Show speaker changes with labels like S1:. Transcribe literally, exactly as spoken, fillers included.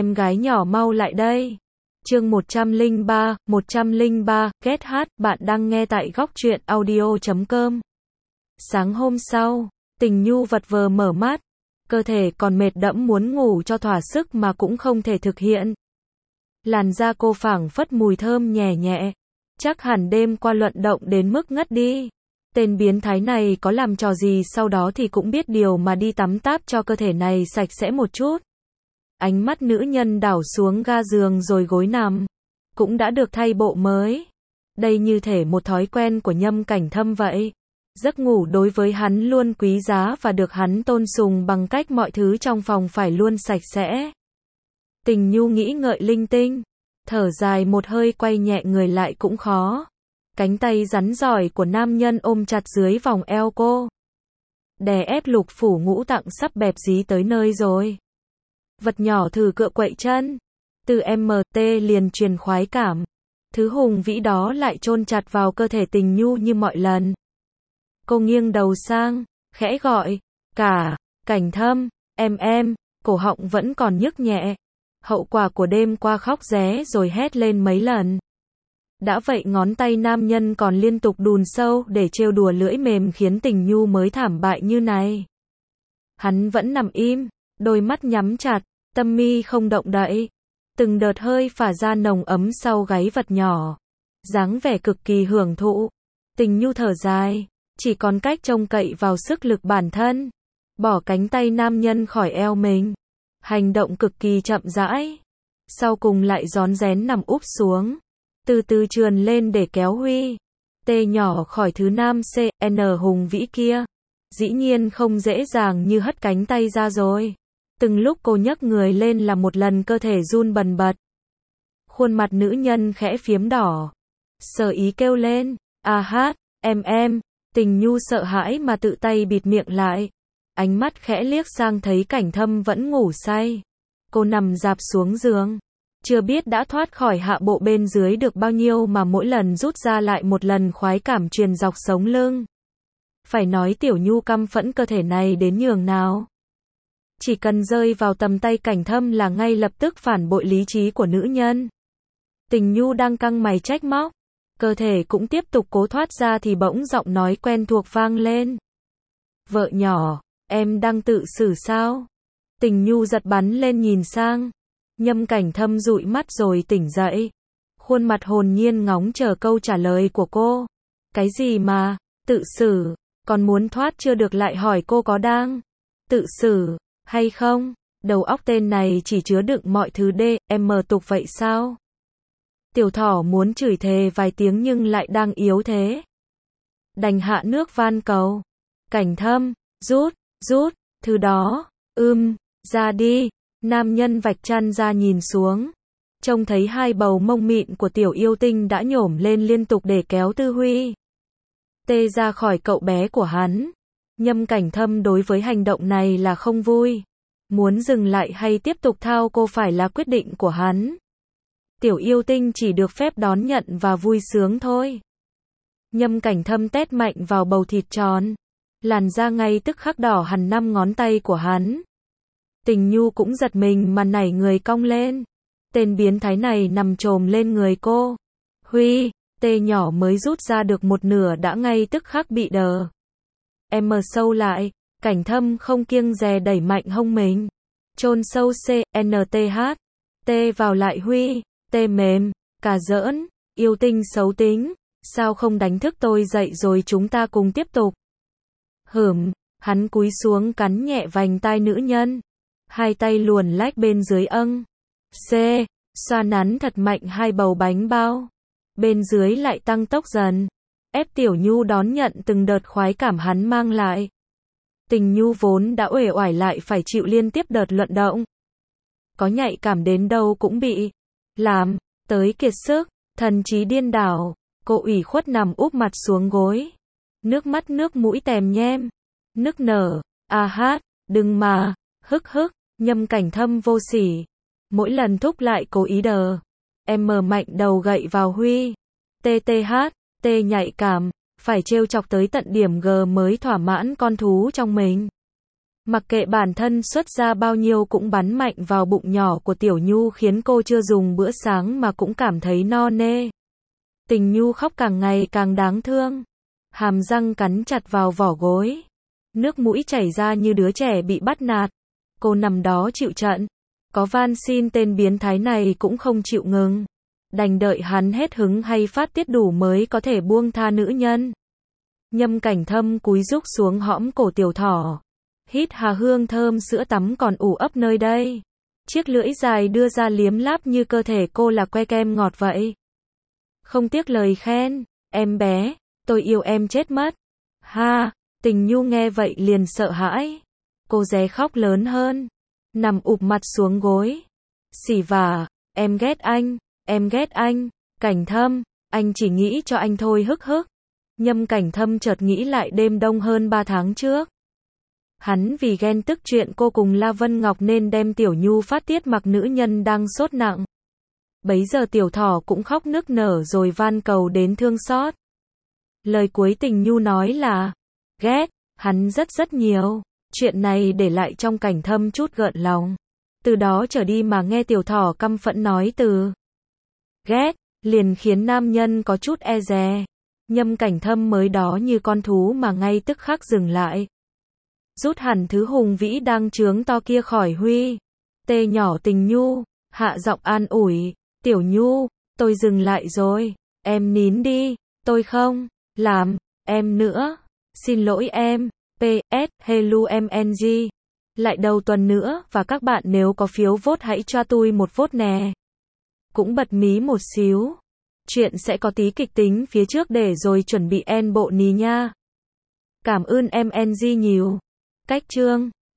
S1: em gái nhỏ mau lại đây. Chương một trăm lẻ ba, một trăm lẻ ba, Get Hát, bạn đang nghe tại góc truyện audio chấm com. Sáng hôm sau, Tình Nhu vật vờ mở mắt, cơ thể còn mệt đẫm muốn ngủ cho thỏa sức mà cũng không thể thực hiện. Làn da cô phảng phất mùi thơm nhẹ nhẹ, chắc hẳn đêm qua luận động đến mức ngất đi. Tên biến thái này có làm trò gì sau đó thì cũng biết điều mà đi tắm táp cho cơ thể này sạch sẽ một chút. Ánh mắt nữ nhân đảo xuống ga giường rồi gối nằm, cũng đã được thay bộ mới. Đây như thể một thói quen của Nhâm Cảnh Thâm vậy. Giấc ngủ đối với hắn luôn quý giá và được hắn tôn sùng bằng cách mọi thứ trong phòng phải luôn sạch sẽ. Tình Nhu nghĩ ngợi linh tinh, thở dài một hơi quay nhẹ người lại cũng khó. Cánh tay rắn giỏi của nam nhân ôm chặt dưới vòng eo cô, đè ép lục phủ ngũ tạng sắp bẹp dí tới nơi rồi. Vật nhỏ thử cựa quậy chân, từ em tê liền truyền khoái cảm. Thứ hùng vĩ đó lại chôn chặt vào cơ thể Tình Nhu như mọi lần. Cô nghiêng đầu sang, khẽ gọi, cả, Cảnh Thâm, em em, cổ họng vẫn còn nhức nhẹ. Hậu quả của đêm qua khóc ré rồi hét lên mấy lần. Đã vậy ngón tay nam nhân còn liên tục đùn sâu để trêu đùa lưỡi mềm khiến Tình Nhu mới thảm bại như này. Hắn vẫn nằm im, đôi mắt nhắm chặt, tâm mi không động đậy. Từng đợt hơi phả ra nồng ấm sau gáy vật nhỏ, dáng vẻ cực kỳ hưởng thụ. Tình Nhu thở dài, chỉ còn cách trông cậy vào sức lực bản thân. Bỏ cánh tay nam nhân khỏi eo mình, hành động cực kỳ chậm rãi. Sau cùng lại rón rén nằm úp xuống, từ từ trườn lên để kéo Huy Tê nhỏ khỏi thứ nam xê en hùng vĩ kia. Dĩ nhiên không dễ dàng như hất cánh tay ra rồi. Từng lúc cô nhấc người lên là một lần cơ thể run bần bật. Khuôn mặt nữ nhân khẽ phiếm đỏ. Sở ý kêu lên, à hát, em em. Tình Nhu sợ hãi mà tự tay bịt miệng lại. Ánh mắt khẽ liếc sang thấy Cảnh Thâm vẫn ngủ say. Cô nằm dạp xuống giường. Chưa biết đã thoát khỏi hạ bộ bên dưới được bao nhiêu mà mỗi lần rút ra lại một lần khoái cảm truyền dọc sống lưng. Phải nói Tiểu Nhu căm phẫn cơ thể này đến nhường nào. Chỉ cần rơi vào tầm tay Cảnh Thâm là ngay lập tức phản bội lý trí của nữ nhân. Tình Nhu đang căng mày trách móc, cơ thể cũng tiếp tục cố thoát ra thì bỗng giọng nói quen thuộc vang lên. Vợ nhỏ, em đang tự xử sao? Tình Nhu giật bắn lên nhìn sang. Nhâm Cảnh Thâm dụi mắt rồi tỉnh dậy. Khuôn mặt hồn nhiên ngóng chờ câu trả lời của cô. Cái gì mà, tự xử, còn muốn thoát chưa được lại hỏi cô có đang tự xử hay không? Đầu óc tên này chỉ chứa đựng mọi thứ đê, em tục vậy sao? Tiểu Thỏ muốn chửi thề vài tiếng nhưng lại đang yếu thế. Đành hạ nước van cầu. Cảnh Thâm, rút, rút, thứ đó, ưm, ra đi. Nam nhân vạch chăn ra nhìn xuống, trông thấy hai bầu mông mịn của tiểu yêu tinh đã nhổm lên liên tục để kéo Tư Huy Tê ra khỏi cậu bé của hắn. Nhâm Cảnh Thâm đối với hành động này là không vui. Muốn dừng lại hay tiếp tục thao cô phải là quyết định của hắn. Tiểu yêu tinh chỉ được phép đón nhận và vui sướng thôi. Nhâm Cảnh Thâm tét mạnh vào bầu thịt tròn. Làn da ngay tức khắc đỏ hẳn năm ngón tay của hắn. Tình Nhu cũng giật mình mà nảy người cong lên. Tên biến thái này nằm chồm lên người cô. Huy Tê nhỏ mới rút ra được một nửa đã ngay tức khắc bị đờ. Em mờ sâu lại, Cảnh Thâm không kiêng dè đẩy mạnh hông mình. Chôn sâu xê en tê hát. Tê vào lại Huy Tê mềm, cà giỡn, yêu tinh xấu tính. Sao không đánh thức tôi dậy rồi chúng ta cùng tiếp tục? Hửm, hắn cúi xuống cắn nhẹ vành tai nữ nhân. Hai tay luồn lách bên dưới âng. C. Xoa nắn thật mạnh hai bầu bánh bao. Bên dưới lại tăng tốc dần. Ép Tiểu Nhu đón nhận từng đợt khoái cảm hắn mang lại. Tình Nhu vốn đã uể oải lại phải chịu liên tiếp đợt luận động. Có nhạy cảm đến đâu cũng bị làm tới kiệt sức, thần trí điên đảo. Cô ủy khuất nằm úp mặt xuống gối. Nước mắt nước mũi tèm nhem. Nức nở. À hát, đừng mà. Hức hức. Nhâm Cảnh Thâm vô sỉ. Mỗi lần thúc lại cố ý đờ. Em mờ mạnh đầu gậy vào Huy Tê tê hát. Tê nhạy cảm. Phải trêu chọc tới tận điểm G mới thỏa mãn con thú trong mình. Mặc kệ bản thân xuất ra bao nhiêu cũng bắn mạnh vào bụng nhỏ của Tiểu Nhu khiến cô chưa dùng bữa sáng mà cũng cảm thấy no nê. Tình Nhu khóc càng ngày càng đáng thương. Hàm răng cắn chặt vào vỏ gối. Nước mũi chảy ra như đứa trẻ bị bắt nạt. Cô nằm đó chịu trận. Có van xin tên biến thái này cũng không chịu ngừng. Đành đợi hắn hết hứng hay phát tiết đủ mới có thể buông tha nữ nhân. Nhâm Cảnh Thâm cúi rúc xuống hõm cổ Tiểu Thỏ. Hít hà hương thơm sữa tắm còn ủ ấp nơi đây. Chiếc lưỡi dài đưa ra liếm láp như cơ thể cô là que kem ngọt vậy. Không tiếc lời khen. Em bé, tôi yêu em chết mất. Ha, Tình Nhu nghe vậy liền sợ hãi. Cô ré khóc lớn hơn. Nằm ụp mặt xuống gối. Xỉ vả, em ghét anh, em ghét anh. Cảnh Thâm, anh chỉ nghĩ cho anh thôi hức hức. Nhâm Cảnh Thâm chợt nghĩ lại đêm đông hơn ba tháng trước. Hắn vì ghen tức chuyện cô cùng La Vân Ngọc nên đem Tiểu Nhu phát tiết mặc nữ nhân đang sốt nặng. Bấy giờ Tiểu Thỏ cũng khóc nức nở rồi van cầu đến thương xót. Lời cuối Tình Nhu nói là ghét hắn rất rất nhiều. Chuyện này để lại trong Cảnh Thâm chút gợn lòng. Từ đó trở đi mà nghe Tiểu Thỏ căm phẫn nói từ ghét, liền khiến nam nhân có chút e dè. Nhâm Cảnh Thâm mới đó như con thú mà ngay tức khắc dừng lại. Rút hẳn thứ hùng vĩ đang trướng to kia khỏi huy. Tê nhỏ Tình Nhu, hạ giọng an ủi. Tiểu Nhu, tôi dừng lại rồi. Em nín đi, tôi không làm em nữa. Xin lỗi em. pê ét Hello em en giê. Lại đầu tuần nữa và các bạn nếu có phiếu vote hãy cho tôi một vote nè. Cũng bật mí một xíu. Chuyện sẽ có tí kịch tính phía trước để rồi chuẩn bị en bộ ní nha. Cảm ơn em en giê nhiều. Cách chương